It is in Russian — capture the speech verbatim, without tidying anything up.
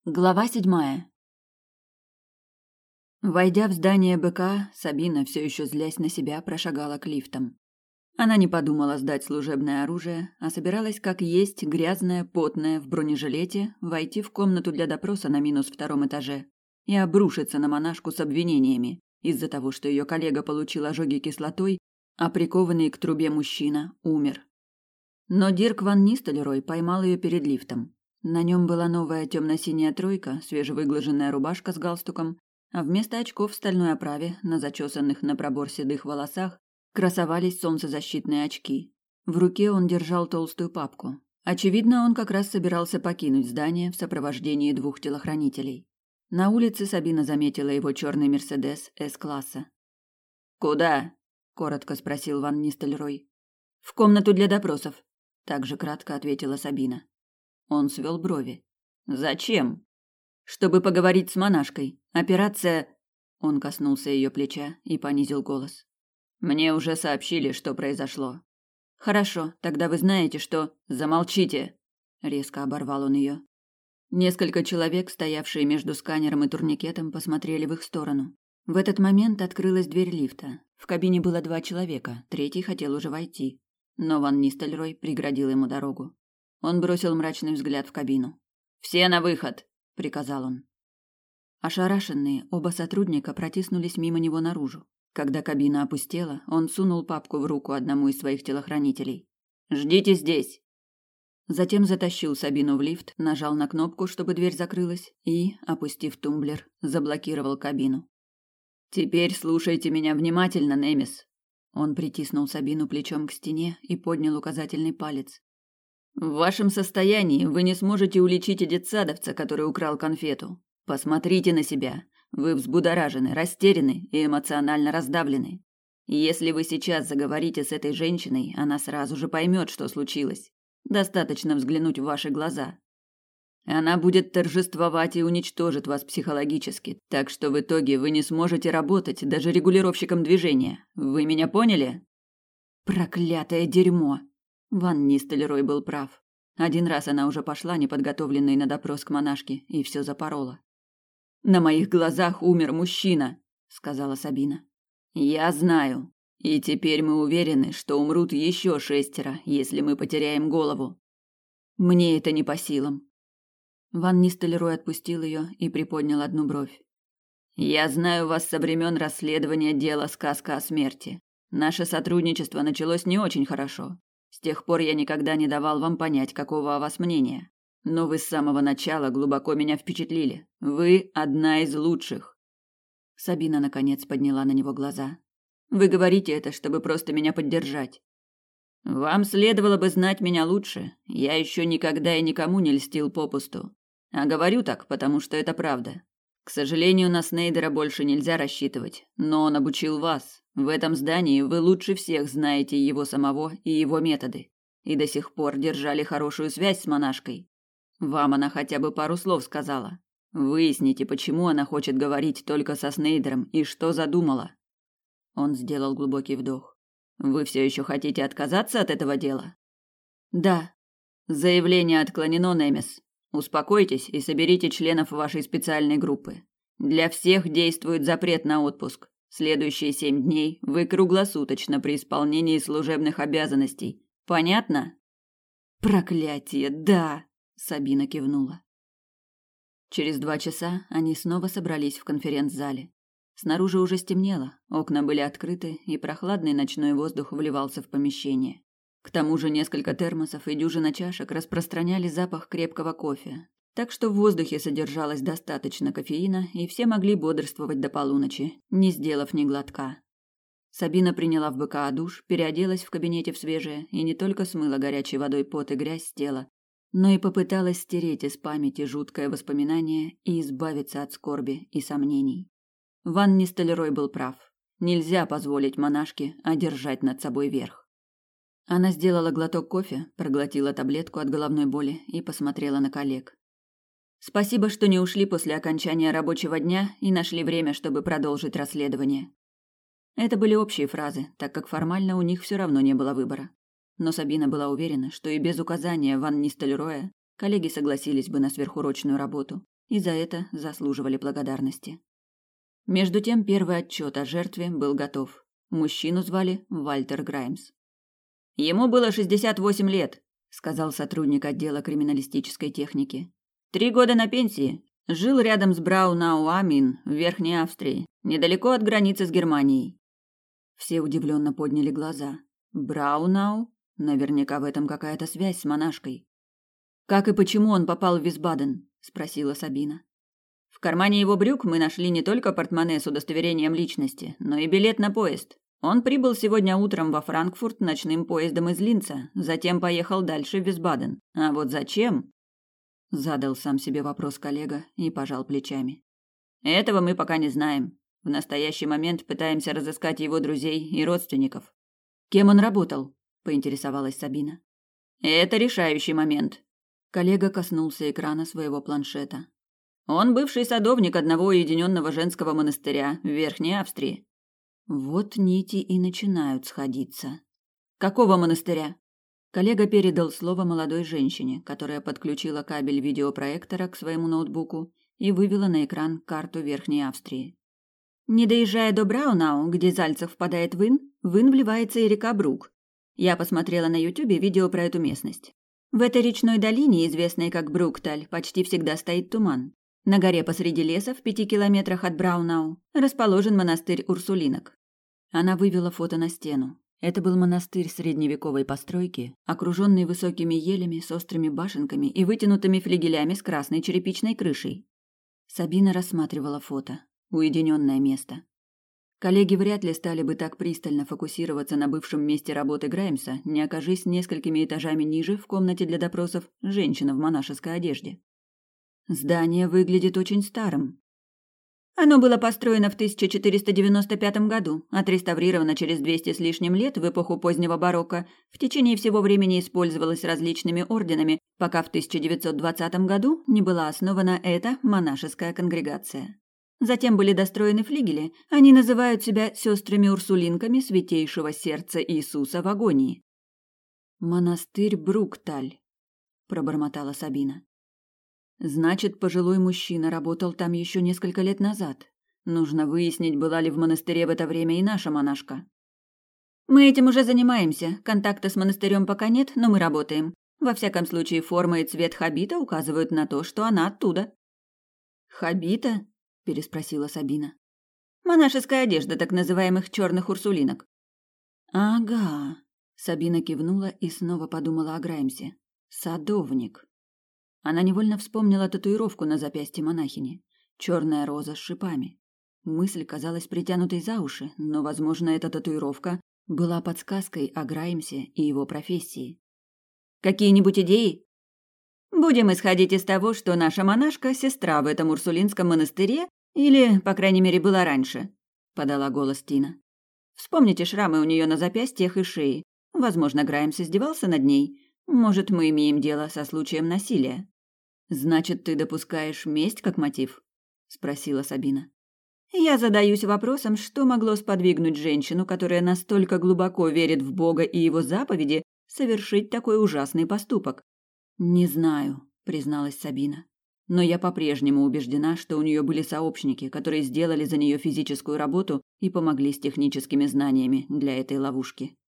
Глава седьмая. Войдя в здание БК, Сабина, все еще злясь на себя, прошагала к лифтам. Она не подумала сдать служебное оружие, а собиралась как есть, грязная, потная, в бронежилете, войти в комнату для допроса на минус втором этаже и обрушиться на монашку с обвинениями из-за того, что ее коллега получил ожоги кислотой, а прикованный к трубе мужчина умер. Но Дирк ван Нистельрой поймал ее перед лифтом. На нем была новая темно-синяя тройка, свежевыглаженная рубашка с галстуком, а вместо очков в стальной оправе на зачесанных на пробор седых волосах красовались солнцезащитные очки. В руке он держал толстую папку. Очевидно, он как раз собирался покинуть здание в сопровождении двух телохранителей. На улице Сабина заметила его черный Мерседес С-класса. «Куда?» – коротко спросил ван Нистельрой. «В комнату для допросов», – также кратко ответила Сабина. Он свел брови. «Зачем?» «Чтобы поговорить с монашкой. Операция...» Он коснулся ее плеча и понизил голос. «Мне уже сообщили, что произошло». «Хорошо, тогда вы знаете, что...» «Замолчите!» Резко оборвал он ее. Несколько человек, стоявшие между сканером и турникетом, посмотрели в их сторону. В этот момент открылась дверь лифта. В кабине было два человека, третий хотел уже войти. Но ван Нистельрой преградил ему дорогу. Он бросил мрачный взгляд в кабину. «Все на выход!» – приказал он. Ошарашенные, оба сотрудника протиснулись мимо него наружу. Когда кабина опустела, он сунул папку в руку одному из своих телохранителей. «Ждите здесь!» Затем затащил Сабину в лифт, нажал на кнопку, чтобы дверь закрылась, и, опустив тумблер, заблокировал кабину. «Теперь слушайте меня внимательно, Немис!» Он притиснул Сабину плечом к стене и поднял указательный палец. В вашем состоянии вы не сможете уличить детсадовца, который украл конфету. Посмотрите на себя. Вы взбудоражены, растеряны и эмоционально раздавлены. Если вы сейчас заговорите с этой женщиной, она сразу же поймет, что случилось. Достаточно взглянуть в ваши глаза. Она будет торжествовать и уничтожит вас психологически, так что в итоге вы не сможете работать даже регулировщиком движения. Вы меня поняли? Проклятое дерьмо! Ван Нистельрой был прав. Один раз она уже пошла неподготовленной на допрос к монашке и все запорола. «На моих глазах умер мужчина», — сказала Сабина. «Я знаю. И теперь мы уверены, что умрут еще шестеро, если мы потеряем голову. Мне это не по силам». Ван Нистельрой отпустил ее и приподнял одну бровь. «Я знаю вас со времен расследования дела «Сказка о смерти». Наше сотрудничество началось не очень хорошо. С тех пор я никогда не давал вам понять, какого о вас мнения. Но вы с самого начала глубоко меня впечатлили. Вы одна из лучших». Сабина наконец подняла на него глаза. «Вы говорите это, чтобы просто меня поддержать. Вам следовало бы знать меня лучше. Я еще никогда и никому не льстил попусту. А говорю так, потому что это правда. К сожалению, на Снейдера больше нельзя рассчитывать, но он обучил вас. В этом здании вы лучше всех знаете его самого и его методы. И до сих пор держали хорошую связь с монашкой. Вам она хотя бы пару слов сказала. Выясните, почему она хочет говорить только со Снейдером и что задумала». Он сделал глубокий вдох. «Вы все еще хотите отказаться от этого дела?» «Да». «Заявление отклонено, Немис. Успокойтесь и соберите членов вашей специальной группы. Для всех действует запрет на отпуск. Следующие семь дней вы круглосуточно при исполнении служебных обязанностей. Понятно?» «Проклятие, да!» – Сабина кивнула. Через два часа они снова собрались в конференц-зале. Снаружи уже стемнело, окна были открыты, и прохладный ночной воздух вливался в помещение. К тому же несколько термосов и дюжина чашек распространяли запах крепкого кофе, так что в воздухе содержалось достаточно кофеина, и все могли бодрствовать до полуночи, не сделав ни глотка. Сабина приняла в БКА душ, переоделась в кабинете в свежее и не только смыла горячей водой пот и грязь с тела, но и попыталась стереть из памяти жуткое воспоминание и избавиться от скорби и сомнений. Ван Нистельрой был прав. Нельзя позволить монашке одержать над собой верх. Она сделала глоток кофе, проглотила таблетку от головной боли и посмотрела на коллег. «Спасибо, что не ушли после окончания рабочего дня и нашли время, чтобы продолжить расследование». Это были общие фразы, так как формально у них все равно не было выбора. Но Сабина была уверена, что и без указания ван Нистельроя коллеги согласились бы на сверхурочную работу, и за это заслуживали благодарности. Между тем первый отчет о жертве был готов. Мужчину звали Вальтер Граймс. «Ему было шестьдесят восемь лет», — сказал сотрудник отдела криминалистической техники. «Три года на пенсии. Жил рядом с Браунау-Амин в Верхней Австрии, недалеко от границы с Германией». Все удивленно подняли глаза. Браунау? Наверняка в этом какая-то связь с монашкой. «Как и почему он попал в Висбаден?» – спросила Сабина. «В кармане его брюк мы нашли не только портмоне с удостоверением личности, но и билет на поезд. Он прибыл сегодня утром во Франкфурт ночным поездом из Линца, затем поехал дальше в Висбаден. А вот зачем?» Задал сам себе вопрос коллега и пожал плечами. «Этого мы пока не знаем. В настоящий момент пытаемся разыскать его друзей и родственников». «Кем он работал?» – поинтересовалась Сабина. «Это решающий момент». Коллега коснулся экрана своего планшета. «Он бывший садовник одного уединенного женского монастыря в Верхней Австрии». Вот нити и начинают сходиться. «Какого монастыря?» Коллега передал слово молодой женщине, которая подключила кабель видеопроектора к своему ноутбуку и вывела на экран карту Верхней Австрии. Не доезжая до Браунау, где Зальцев впадает в Ин, в Ин вливается и река Брук. Я посмотрела на Ютубе видео про эту местность. В этой речной долине, известной как Брукталь, почти всегда стоит туман. На горе посреди леса, в пяти километрах от Браунау, расположен монастырь Урсулинок. Она вывела фото на стену. Это был монастырь средневековой постройки, окруженный высокими елями с острыми башенками и вытянутыми флигелями с красной черепичной крышей. Сабина рассматривала фото. Уединенное место. Коллеги вряд ли стали бы так пристально фокусироваться на бывшем месте работы Граймса, не окажись несколькими этажами ниже, в комнате для допросов, женщина в монашеской одежде. Здание выглядит очень старым. Оно было построено в тысяча четыреста девяносто пятом году, отреставрировано через двести с лишним лет в эпоху позднего барокко, в течение всего времени использовалось различными орденами, пока в тысяча девятьсот двадцатом году не была основана эта монашеская конгрегация. Затем были достроены флигели, они называют себя сестрами-урсулинками Святейшего Сердца Иисуса в агонии. «Монастырь Брукталь», – пробормотала Сабина. «Значит, пожилой мужчина работал там еще несколько лет назад. Нужно выяснить, была ли в монастыре в это время и наша монашка». «Мы этим уже занимаемся. Контакта с монастырем пока нет, но мы работаем. Во всяком случае, форма и цвет хабита указывают на то, что она оттуда». «Хабита?» – переспросила Сабина. «Монашеская одежда так называемых черных урсулинок». «Ага», – Сабина кивнула и снова подумала о Граймсе. «Садовник». Она невольно вспомнила татуировку на запястье монахини. Черная роза с шипами. Мысль казалась притянутой за уши, но, возможно, эта татуировка была подсказкой о Граймсе и его профессии. «Какие-нибудь идеи?» «Будем исходить из того, что наша монашка – сестра в этом урсулинском монастыре, или, по крайней мере, была раньше», – подала голос Тина. «Вспомните шрамы у нее на запястьях и шее. Возможно, Граймс издевался над ней. Может, мы имеем дело со случаем насилия». «Значит, ты допускаешь месть как мотив?» – спросила Сабина. «Я задаюсь вопросом, что могло сподвигнуть женщину, которая настолько глубоко верит в Бога и его заповеди, совершить такой ужасный поступок». «Не знаю», – призналась Сабина. «Но я по-прежнему убеждена, что у нее были сообщники, которые сделали за нее физическую работу и помогли с техническими знаниями для этой ловушки».